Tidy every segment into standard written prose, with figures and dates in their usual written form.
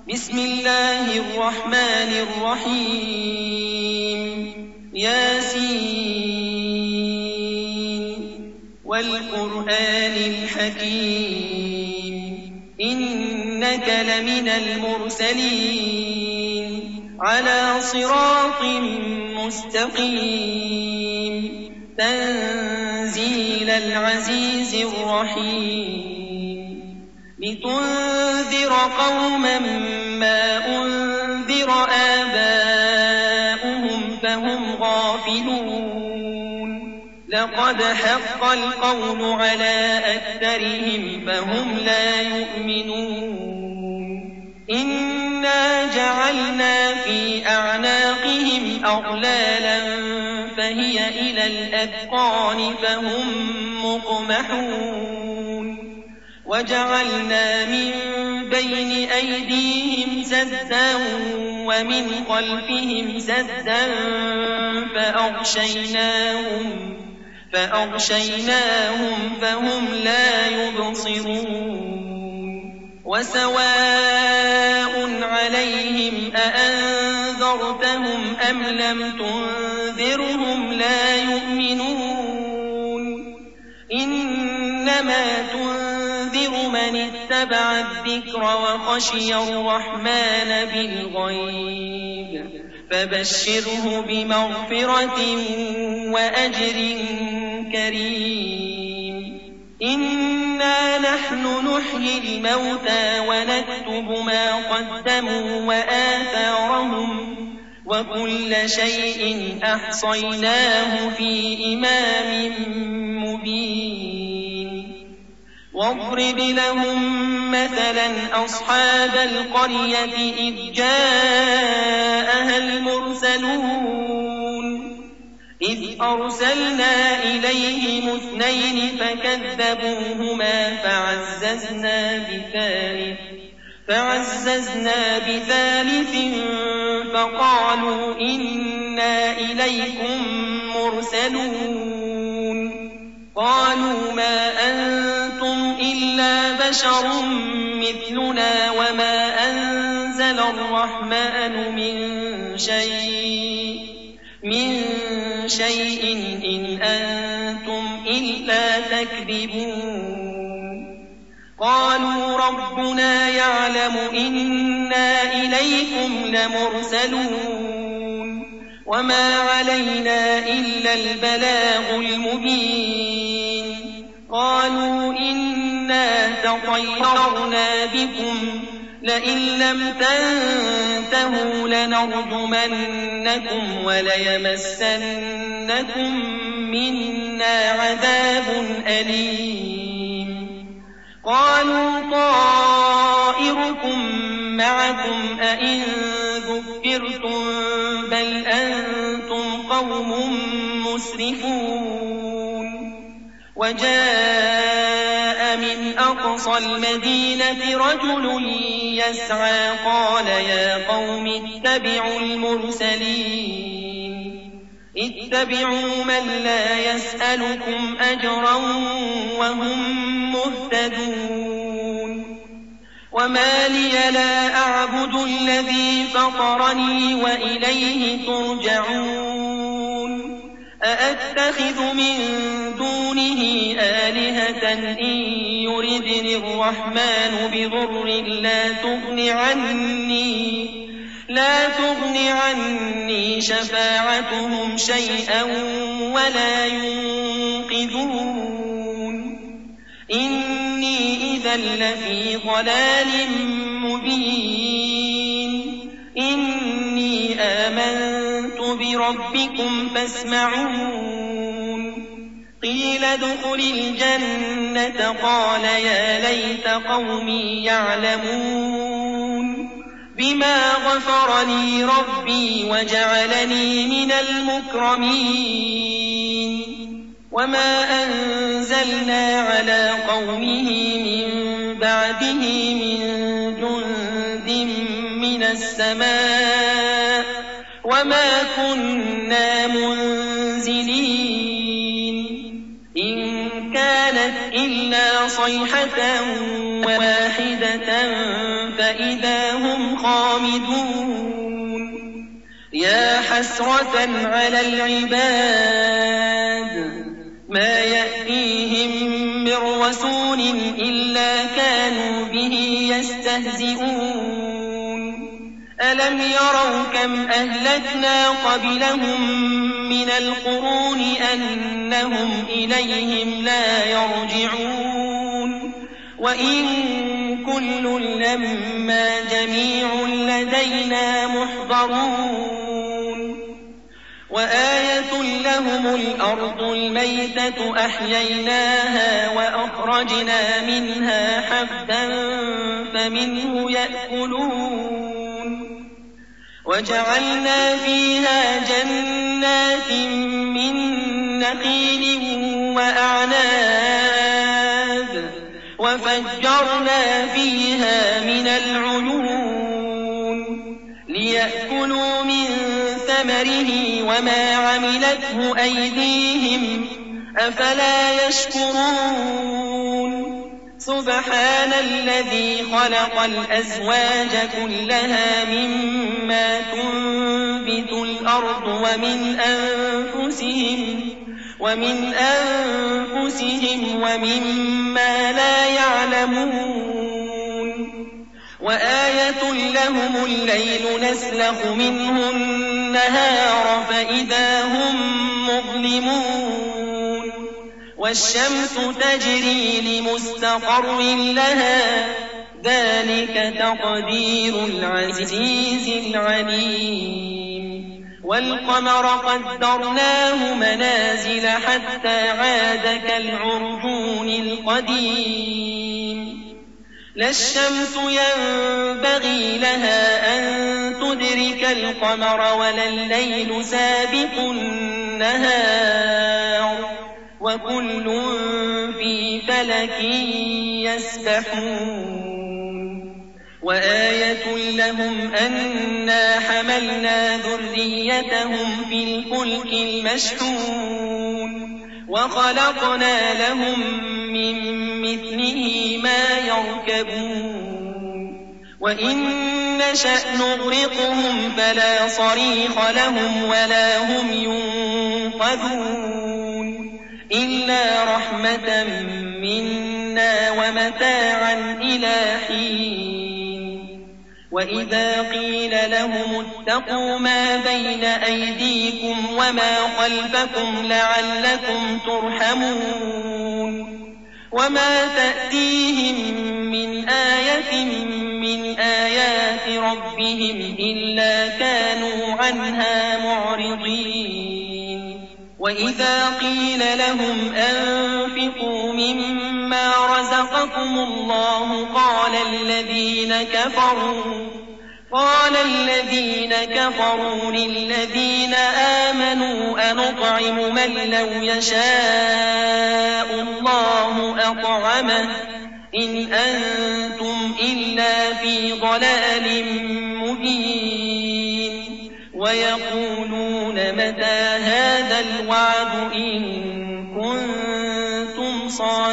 بسم الله الرحمن الرحيم ياسين والقرآن الحكيم إنك لمن المرسلين على صراط مستقيم تنزيل العزيز الرحيم لتنذر قوما ما أنذر آباؤهم فهم غافلون لقد حق القول على أكثرهم فهم لا يؤمنون إنا جعلنا في أعناقهم أغلالا فهي إلى الأذقان فهم مقمحون وجعلنا من بين أيديهم سدا ومن خلفهم سدا فأغشيناهم فهم لا يبصرون وسواء عليهم أأنذرتهم أم لم تنذرهم لا يؤمنون إنما تنذر من اتبع الذكر وخشي الرحمن بالغيب فبشره بمغفرة وأجر كريم إنا نحن نحيي الموتى ونكتب ما قدموا وآثارهم وكل شيء أحصيناه في إمام مبين واضرب لهم مثلا أصحاب القرية إذ جاءها المرسلون إذ أرسلنا إليهم اثنين فكذبوهما فعززنا بثالث فقالوا إنا إليكم مرسلون قالوا ما أنتم إلا بشر مثلنا وما أنزل الرحمن من شيء إن أنتم إلا تكذبون قالوا ربنا يعلم إنا إليكم لمرسلون وما علينا إلا البلاغ المبين قالوا إنا تطيرنا بكم لئن لم تنتهوا لنرجمنكم وليمسنكم منا عذاب أليم قالوا طائركم معكم أئن ذكرتم بل أنتم قوم مسرفون وجاء من أقصى المدينة رجل يسعى قال يا قوم اتبعوا المرسلين اتبعوا من لا يسألكم أجرا وهم مهتدون وما لي لا أعبد الذي فطرني وإليه ترجعون أأتخذ من دونه آلهة إن يردني الرحمن بضر لا تغن عني شفاعتهم شيئا ولا ينقذون إني إذا لفي ضلال مبين إني آمنت بربكم فاسمعون قيل ادخل الجنة قال يا ليت قومي يعلمون بما غفر لي ربي وجعلني من المكرمين وما أنزلنا على قومه من بعده من جند من السماء وما كنا منزلين إن كانت إلا صيحة واحدة فإذا هم خامدون يا حسرة على العباد ما يأتيهم من رسول إلا كانوا به يستهزئون ألم يروا كم أهلكنا قبلهم من القرون أنهم إليهم لا يرجعون وإن كل لما جميع لدينا محضرون وآية لهم الأرض الميتة أحييناها وأخرجنا منها حبا فمنه يأكلون وجعلنا فيها جنات من نخيل وأعناب وفجرنا فيها من العيون ليأكلوا من ثمره وما عملته أيديهم أفلا يشكرون سبحان الذي خلق الأزواج كلها مما تنبت الأرض ومن أنفسهم ومما لا يعلمون وآية لهم الليل نسلخ منه النهار فإذا هم مظلمون والشمس تجري لمستقر لها ذلك تقدير العزيز العليم والقمر قدرناه منازل حتى عاد كالعرجون القديم لا الشمس ينبغي لها أن تدرك القمر ولا الليل سابق النهار وكل في فلك يسبحون وآية لهم أنا حملنا ذريتهم في الفلك المشحون وخلقنا لهم من مثله ما يركبون وإن نشأ نغرقهم فلا صريخ لهم ولا هم ينقذون إلا رحمة منا ومتاعا إلى حين وإذا قيل لهم اتقوا ما بين أيديكم وما خلفكم لعلكم ترحمون وما تأتيهم من آية من آيات ربهم إلا كانوا عنها معرضين وإذا قيل لهم أنفقوا مما رزقكم الله قال الذين كفروا للذين آمنوا أنطعم من لو يشاء الله أطعمه إن أنتم إلا في ضلال مبين ويقولون متى هذا الوعد إن كنتم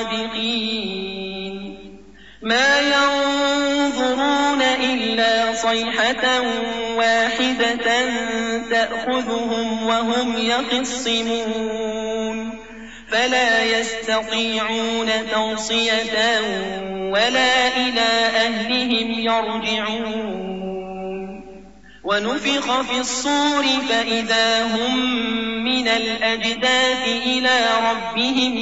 صادقين ما ينظرون إلا صيحة واحدة تأخذهم وهم يخصمون فلا يستطيعون توصية ولا إلى أهلهم يرجعون ونفخ في الصور فإذا هم من الأجداث إلى ربهم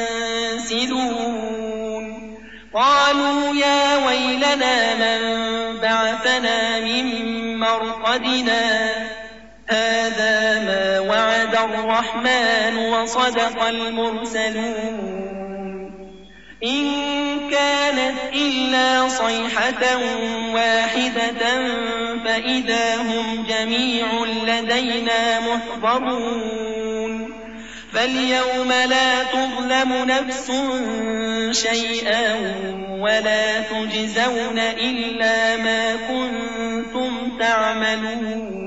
ينسلون قالوا يا ويلنا من بعثنا من مرقدنا هذا ما وعد الرحمن وصدق المرسلون إن كانت إلا صيحة واحدة فإذا هم جميع لدينا محضرون فاليوم لا تظلم نفس شيئا ولا تجزون إلا ما كنتم تعملون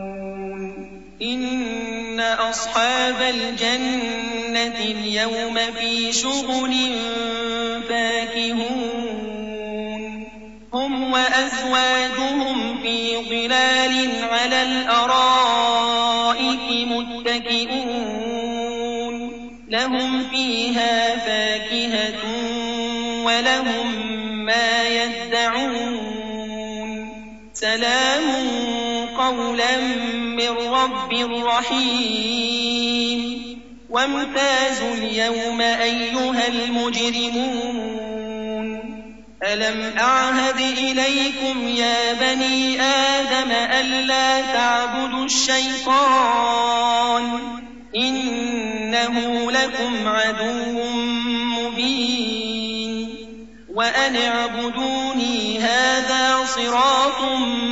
إن أصحاب الجنة اليوم في شغل فاكهون هم وأزواجهم في ظلال على الأرائك متكئون لهم فيها فاكهة ولهم ما يدعون سلام قولا من رب رحيم وامتازوا اليوم أيها المجرمون ألم أعهد إليكم يا بني آدم ألا تعبدوا الشيطان إنه لكم عدو مبين وأن اعبدوني هذا صراط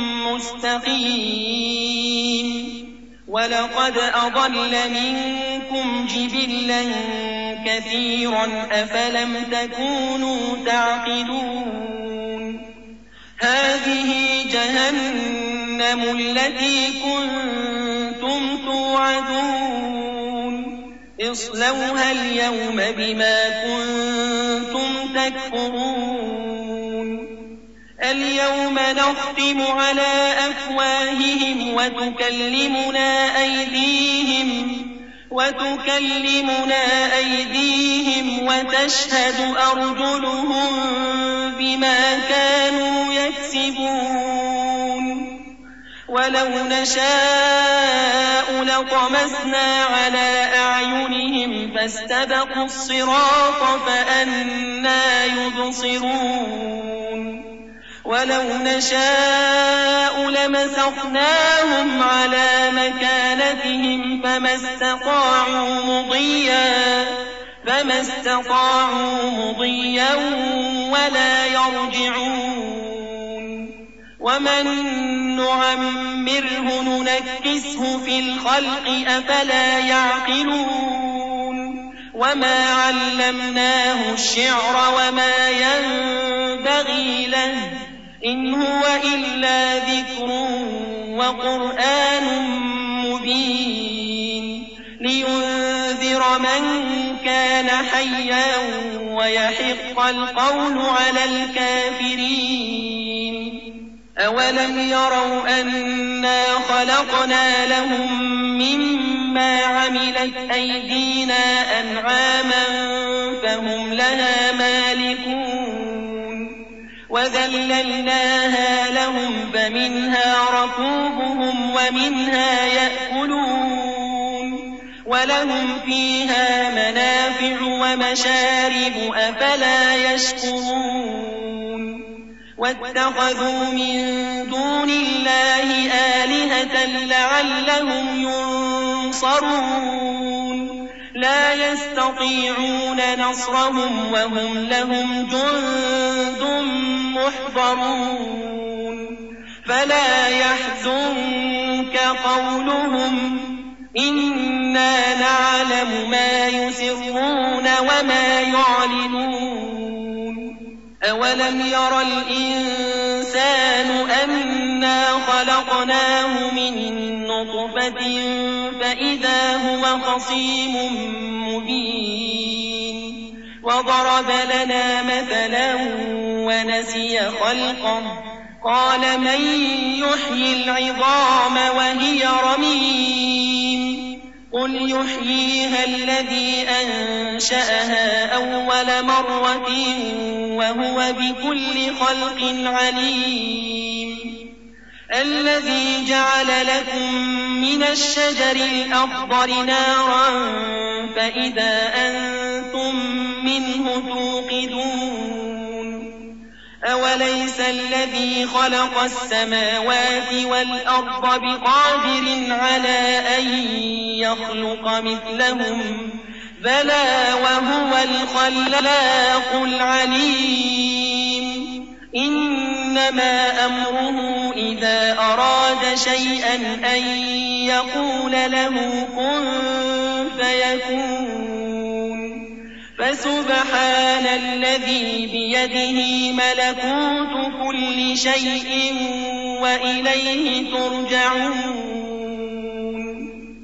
مستقيم ولقد أضل منكم جبلا كثيرا أفلم تكونوا تعقلون هذه جهنم التي كنتم توعدون اصلوها اليوم بما كنتم تكفرون اليوم نختم على أفواههم وتكلمنا أيديهم وتشهد أرجلهم بما كانوا يكسبون ولو نشاء لطمسنا على أعينهم فاستبقوا الصراط فأنى يبصرون ولو نشاء لمسخناهم على مكانتهم فما استطاعوا مضيا ولا يرجعون ومن نعمره ننكسه في الخلق أفلا يعقلون وما علمناه الشعر وما ينبغي له إن هو إلا ذكر وقرآن مبين لينذر من كان حيا ويحق القول على الكافرين أولم يروا أنا خلقنا لهم مما عملت أيدينا أنعاما فهم لها مالكون وذللناها لهم فمنها ركوبهم ومنها يأكلون ولهم فيها منافع ومشارب أفلا يشكرون واتخذوا من دون الله آلهة لعلهم ينصرون لا يستطيعون نصرهم وهم لهم جند محضرون فلا يحزنك قولهم إنا نعلم ما يسرون وما يعلنون أولم ير الإنسان أنا خلقناه من نطفة فإذا هو خصيم مبين وضرب لنا مثلا ونسي خلقه قال من يحيي العظام وهي رميم قل يحييها الذي أنشأها أول مرة وهو بكل خلق عليم الذي جعل لكم من الشجر الأخضر نارا فإذا أنتم منه توقدون أوليس الذي خلق السماوات والأرض بقادر على أن يخلق مثلهم بلى وهو الخلاق العليم إنما أمره إذا أراد شيئا أن يقول له كن فيكون فسبحان الذي بيده ملكوت كل شيء وإليه ترجعون